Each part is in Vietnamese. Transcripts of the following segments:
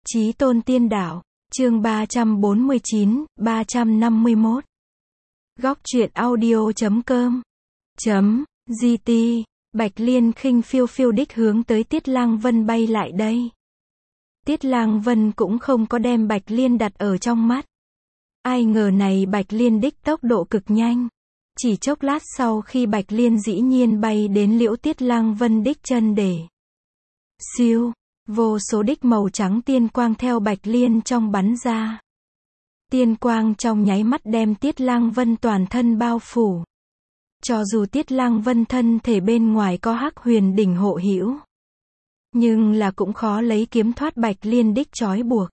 Chí tôn tiên đạo, chương 349, 351. Góc truyện audio.com .gt. Bạch Liên khinh phiêu phiêu đích hướng tới Tiết Lang Vân bay lại đây. Tiết Lang Vân cũng không có đem Bạch Liên đặt ở trong mắt. Ai ngờ này Bạch Liên đích tốc độ cực nhanh. Chỉ chốc lát sau khi Bạch Liên dĩ nhiên bay đến liễu Tiết Lang Vân đích chân để. Siêu, vô số đích màu trắng tiên quang theo Bạch Liên trong bắn ra. Tiên quang trong nháy mắt đem Tiết Lang Vân toàn thân bao phủ. Cho dù Tiết Lang Vân thân thể bên ngoài có Hắc Huyền đỉnh hộ hữu, nhưng là cũng khó lấy kiếm thoát Bạch Liên đích trói buộc.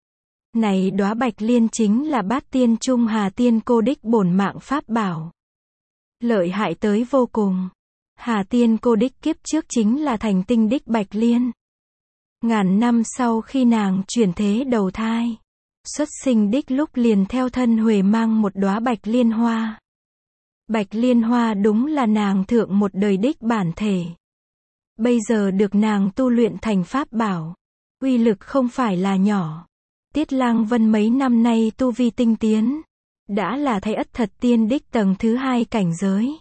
Này đóa Bạch Liên chính là Bát Tiên Trung Hà Tiên Cô đích bổn mạng pháp bảo. Lợi hại tới vô cùng. Hà Tiên Cô đích kiếp trước chính là thành tinh đích Bạch Liên. Ngàn năm sau khi nàng chuyển thế đầu thai, xuất sinh đích lúc liền theo thân huề mang một đóa Bạch Liên hoa. Bạch Liên hoa đúng là nàng thượng một đời đích bản thể. Bây giờ được nàng tu luyện thành pháp bảo, uy lực không phải là nhỏ. Tiết Lang Vân mấy năm nay tu vi tinh tiến, đã là Thái Ất Thật Tiên đích tầng thứ 2 cảnh giới.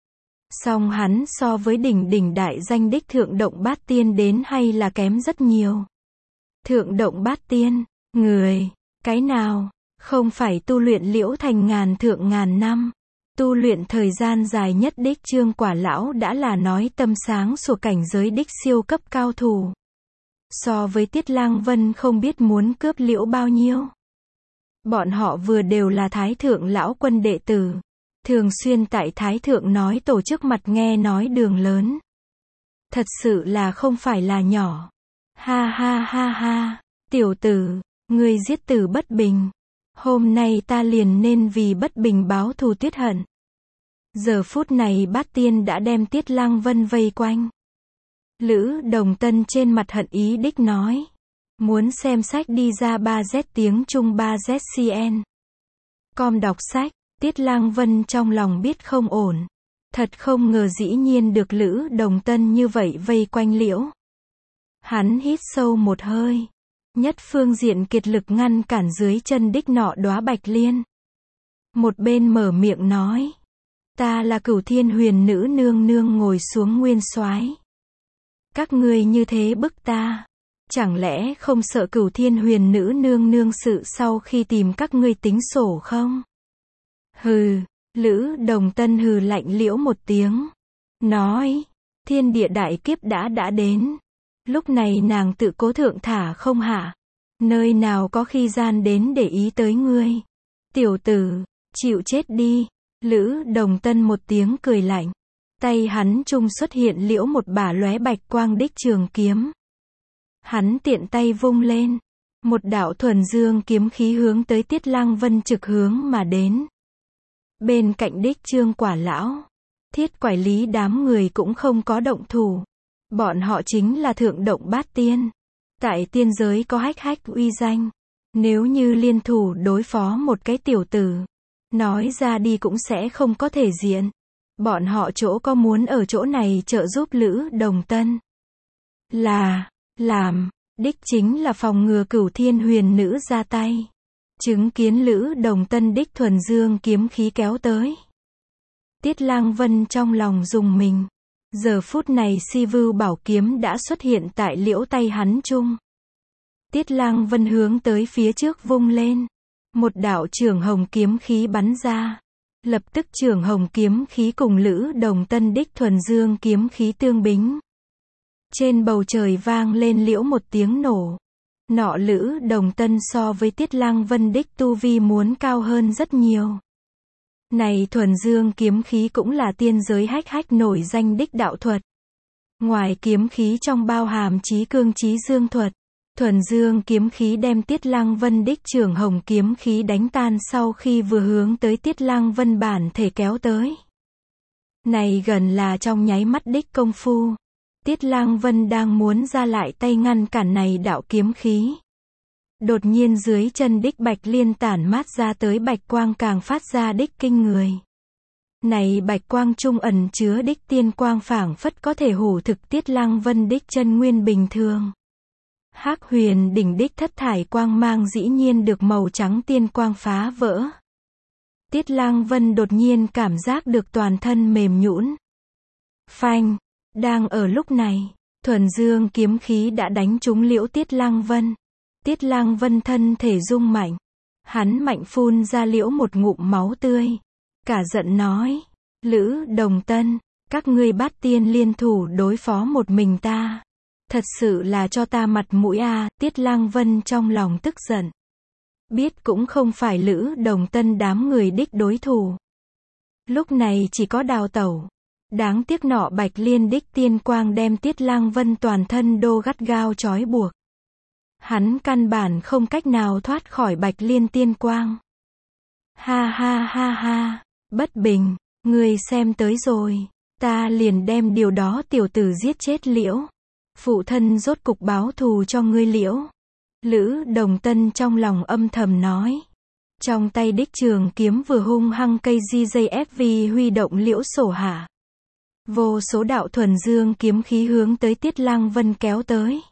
Song hắn so với đỉnh đại danh đích Thượng Động Bát Tiên đến hay là kém rất nhiều. Thượng Động Bát Tiên, người, cái nào, không phải tu luyện liễu thành ngàn năm. Tu luyện thời gian dài nhất đích Trương Quả Lão đã là nói tâm sáng sủa cảnh giới đích siêu cấp cao thủ. So với Tiết Lang Vân không biết muốn cướp liễu bao nhiêu. Bọn họ vừa đều là Thái Thượng Lão Quân đệ tử. Thường xuyên tại Thái Thượng nói tổ chức mặt nghe nói đường lớn. Thật sự là không phải là nhỏ. Ha ha ha ha, tiểu tử, ngươi giết tử bất bình. Hôm nay ta liền nên vì bất bình báo thù tuyết hận. Giờ phút này Bát Tiên đã đem Tiết Lang Vân vây quanh. Lữ Đồng Tân trên mặt hận ý đích nói. Muốn xem sách đi ra 3Z tiếng Trung 3ZCN. Com đọc sách. Tiết Lang Vân trong lòng biết không ổn. Thật không ngờ dĩ nhiên được Lữ Đồng Tân như vậy vây quanh liễu. Hắn hít sâu một hơi. Nhất phương diện kiệt lực ngăn cản dưới chân đích nọ đóa Bạch Liên. Một bên mở miệng nói. Ta là Cửu Thiên Huyền Nữ nương nương ngồi xuống nguyên soái. Các ngươi như thế bức ta. Chẳng lẽ không sợ Cửu Thiên Huyền Nữ nương nương sự sau khi tìm các ngươi tính sổ không? Hừ, Lữ Đồng Tân hừ lạnh liễu một tiếng. Nói, thiên địa đại kiếp đã đến. Lúc này nàng tự cố thượng thả không hạ. Nơi nào có khi gian đến để ý tới ngươi. Tiểu tử, chịu chết đi. Lữ Đồng Tân một tiếng cười lạnh. Tay hắn trung xuất hiện liễu một bả lóe bạch quang đích trường kiếm. Hắn tiện tay vung lên. Một đạo thuần dương kiếm khí hướng tới Tiết Lang Vân trực hướng mà đến. Bên cạnh đích Trương Quả Lão, Thiết Quải Lý đám người cũng không có động thủ. Bọn họ chính là Thượng Động Bát Tiên. Tại tiên giới có hách uy danh. Nếu như liên thủ đối phó một cái tiểu tử, nói ra đi cũng sẽ không có thể diện. Bọn họ chỗ có muốn ở chỗ này trợ giúp Lữ Đồng Tân. Làm, đích chính là phòng ngừa Cửu Thiên Huyền Nữ ra tay. Chứng kiến Lữ Đồng Tân đích thuần dương kiếm khí kéo tới. Tiết Lang Vân trong lòng rùng mình. Giờ phút này Si Vưu Bảo kiếm đã xuất hiện tại liễu tay hắn trung. Tiết Lang Vân hướng tới phía trước vung lên. Một đạo trường hồng kiếm khí bắn ra. Lập tức trường hồng kiếm khí cùng Lữ Đồng Tân đích thuần dương kiếm khí tương bính. Trên bầu trời vang lên liễu một tiếng nổ. Nọ Lữ Đồng Tân so với Tiết Lang Vân đích tu vi muốn cao hơn rất nhiều. Này thuần dương kiếm khí cũng là tiên giới hách nổi danh đích đạo thuật. Ngoài kiếm khí trong bao hàm chí cương chí dương thuật. Thuần dương kiếm khí đem Tiết Lang Vân đích trường hồng kiếm khí đánh tan sau khi vừa hướng tới Tiết Lang Vân bản thể kéo tới. Này gần là trong nháy mắt đích công phu. Tiết Lang Vân đang muốn ra lại tay ngăn cản này đạo kiếm khí. Đột nhiên dưới chân đích Bạch Liên tản mát ra tới bạch quang càng phát ra đích kinh người. Này bạch quang trung ẩn chứa đích tiên quang phảng phất có thể hủ thực Tiết Lang Vân đích chân nguyên bình thường. Hắc huyền đỉnh đích thất thải quang mang dĩ nhiên được màu trắng tiên quang phá vỡ. Tiết Lang Vân đột nhiên cảm giác được toàn thân mềm nhũn. Phanh, đang ở lúc này, thuần dương kiếm khí đã đánh trúng liễu Tiết Lang Vân. Tiết Lang Vân thân thể rung mạnh. Hắn mạnh phun ra liễu một ngụm máu tươi. Cả giận nói, Lữ Đồng Tân, các ngươi Bát Tiên liên thủ đối phó một mình ta. Thật sự là cho ta mặt mũi à, Tiết Lang Vân trong lòng tức giận. Biết cũng không phải Lữ Đồng Tân đám người đích đối thủ. Lúc này chỉ có đào tẩu. Đáng tiếc nọ Bạch Liên đích tiên quang đem Tiết Lang Vân toàn thân đô gắt gao trói buộc. Hắn căn bản không cách nào thoát khỏi Bạch Liên tiên quang. Ha ha ha ha, Bất Bình, ngươi xem tới rồi, ta liền đem điều đó tiểu tử giết chết liễu. Phụ thân rốt cục báo thù cho ngươi liễu. Lữ Đồng Tân trong lòng âm thầm nói. Trong tay đích trường kiếm vừa hung hăng cây GJFV huy động liễu sổ hạ. Vô số đạo thuần dương kiếm khí hướng tới Tiết Lang Vân kéo tới.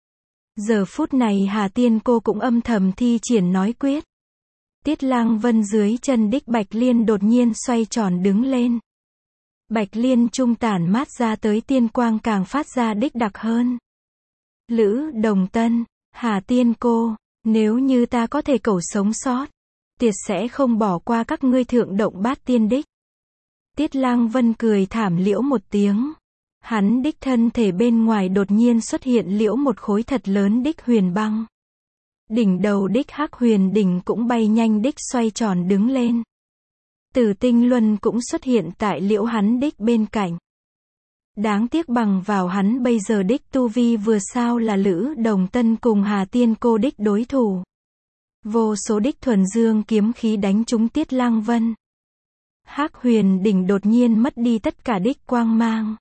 Giờ phút này Hà Tiên cô cũng âm thầm thi triển nói quyết. Tiết Lang Vân dưới chân đích Bạch Liên đột nhiên xoay tròn đứng lên. Bạch Liên trung tản mát ra tới tiên quang càng phát ra đích đặc hơn. Lữ Đồng Tân, Hà Tiên cô, nếu như ta có thể cầu sống sót, tiệt sẽ không bỏ qua các ngươi thượng động Bát Tiên đích. Tiết Lang Vân cười thảm liễu một tiếng. Hắn đích thân thể bên ngoài đột nhiên xuất hiện liễu một khối thật lớn đích huyền băng. Đỉnh đầu đích Hắc huyền đỉnh cũng bay nhanh đích xoay tròn đứng lên. Tử tinh luân cũng xuất hiện tại liễu hắn đích bên cạnh. Đáng tiếc bằng vào hắn bây giờ đích tu vi vừa sao là Lữ Đồng Tân cùng Hà Tiên cô đích đối thủ. Vô số đích thuần dương kiếm khí đánh trúng Tiết Lang Vân. Hắc huyền đỉnh đột nhiên mất đi tất cả đích quang mang.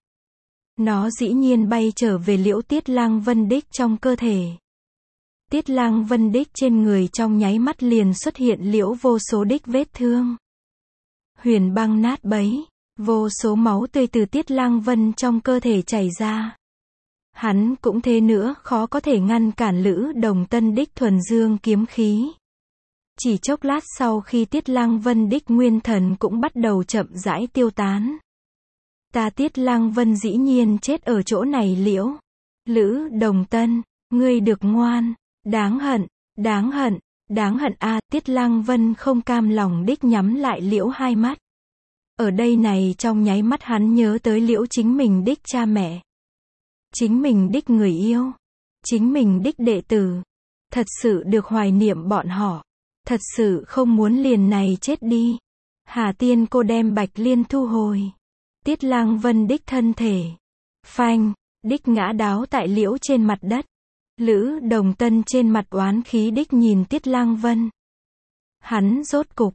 Nó dĩ nhiên bay trở về liễu Tiết Lang Vân đích trong cơ thể. Tiết Lang Vân đích trên người trong nháy mắt liền xuất hiện liễu vô số đích vết thương. Huyền băng nát bấy, vô số máu tươi từ Tiết Lang Vân trong cơ thể chảy ra. Hắn cũng thế nữa khó có thể ngăn cản Lữ Đồng Tân đích thuần dương kiếm khí. Chỉ chốc lát sau khi Tiết Lang Vân đích nguyên thần cũng bắt đầu chậm rãi tiêu tán. Ta Tiết Lang Vân dĩ nhiên chết ở chỗ này liễu. Lữ Đồng Tân, ngươi được ngoan, đáng hận, đáng hận, đáng hận a. Tiết Lang Vân không cam lòng đích nhắm lại liễu hai mắt. Ở đây này trong nháy mắt hắn nhớ tới liễu chính mình đích cha mẹ. Chính mình đích người yêu. Chính mình đích đệ tử. Thật sự được hoài niệm bọn họ. Thật sự không muốn liền này chết đi. Hà Tiên cô đem Bạch Liên thu hồi. Tiết Lang Vân đích thân thể. Phanh, đích ngã đáo tại liễu trên mặt đất. Lữ Đồng Tân trên mặt oán khí đích nhìn Tiết Lang Vân. Hắn rốt cục,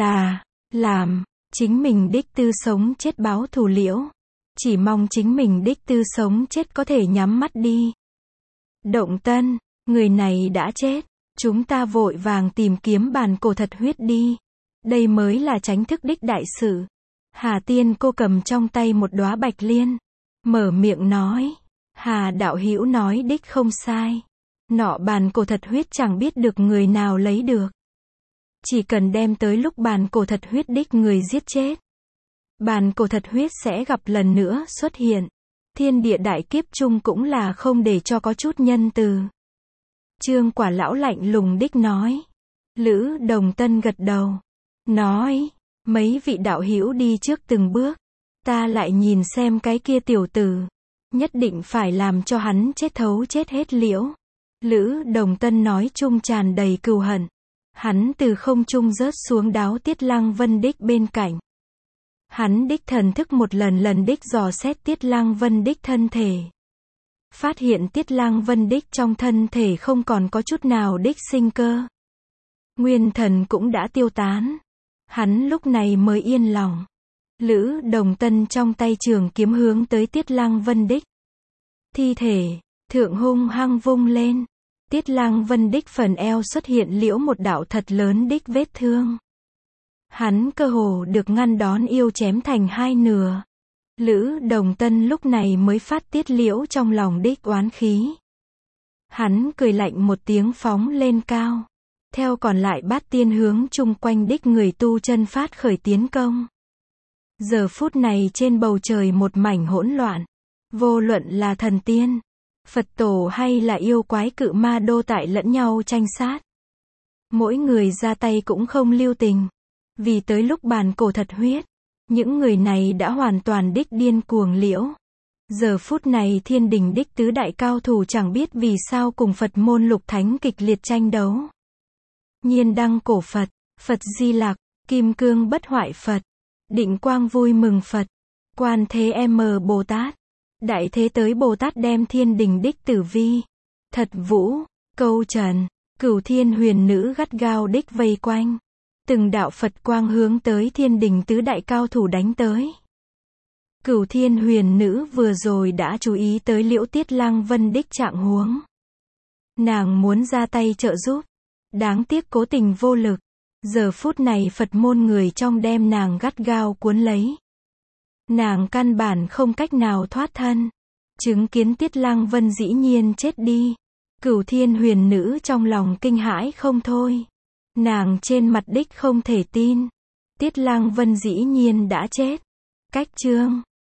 làm, chính mình đích tư sống chết báo thù liễu. Chỉ mong chính mình đích tư sống chết có thể nhắm mắt đi. Động Tân, người này đã chết. Chúng ta vội vàng tìm kiếm bàn cổ thật huyết đi. Đây mới là tránh thức đích đại sự. Hà Tiên cô cầm trong tay một đóa Bạch Liên. Mở miệng nói. Hà đạo hữu nói đích không sai. Nọ bàn cổ thật huyết chẳng biết được người nào lấy được. Chỉ cần đem tới lúc bàn cổ thật huyết đích người giết chết. Bàn cổ thật huyết sẽ gặp lần nữa xuất hiện. Thiên địa đại kiếp chung cũng là không để cho có chút nhân từ. Trương Quả lão lạnh lùng đích nói. Lữ Đồng Tân gật đầu. Nói. Mấy vị đạo hữu đi trước từng bước. Ta lại nhìn xem cái kia tiểu tử. Nhất định phải làm cho hắn chết thấu chết hết liễu. Lữ Đồng Tân nói chung tràn đầy cừu hận. Hắn từ không trung rớt xuống đáo Tiết Lang Vân đích bên cạnh. Hắn đích thần thức một lần đích dò xét Tiết Lang Vân đích thân thể. Phát hiện Tiết Lang Vân đích trong thân thể không còn có chút nào đích sinh cơ. Nguyên thần cũng đã tiêu tán. Hắn lúc này mới yên lòng. Lữ Đồng Tân trong tay trường kiếm hướng tới Tiết Lang Vân đích. Thi thể, thượng hung hăng vung lên. Tiết Lang Vân đích phần eo xuất hiện liễu một đạo thật lớn đích vết thương. Hắn cơ hồ được ngăn đón yêu chém thành hai nửa. Lữ Đồng Tân lúc này mới phát tiết liễu trong lòng đích oán khí. Hắn cười lạnh một tiếng phóng lên cao. Theo còn lại bát tiên hướng chung quanh đích người tu chân phát khởi tiến công. Giờ phút này trên bầu trời một mảnh hỗn loạn. Vô luận là thần tiên, Phật tổ hay là yêu quái cự ma đô tại lẫn nhau tranh sát. Mỗi người ra tay cũng không lưu tình. Vì tới lúc bàn cổ thật huyết, những người này đã hoàn toàn đích điên cuồng liễu. Giờ phút này thiên đình đích tứ đại cao thủ chẳng biết vì sao cùng Phật môn lục thánh kịch liệt tranh đấu. Nhiên đăng cổ Phật, Phật Di Lặc, Kim Cương Bất Hoại Phật, Định Quang Vui Mừng Phật, Quan Thế M Bồ Tát, Đại Thế Tới Bồ Tát đem thiên đình đích tử vi, Thật Vũ, Câu Trần, Cửu Thiên Huyền Nữ gắt gao đích vây quanh. Từng đạo Phật quang hướng tới thiên đình tứ đại cao thủ đánh tới. Cửu Thiên Huyền Nữ vừa rồi đã chú ý tới Liễu Tiết Lăng Vân đích trạng huống. Nàng muốn ra tay trợ giúp. Đáng tiếc cố tình vô lực. Giờ phút này Phật môn người trong đem nàng gắt gao cuốn lấy. Nàng căn bản không cách nào thoát thân. Chứng kiến Tiết Lăng Vân dĩ nhiên chết đi. Cửu Thiên Huyền Nữ trong lòng kinh hãi không thôi. Nàng trên mặt đích không thể tin. Tiết Lăng Vân dĩ nhiên đã chết. Cách chương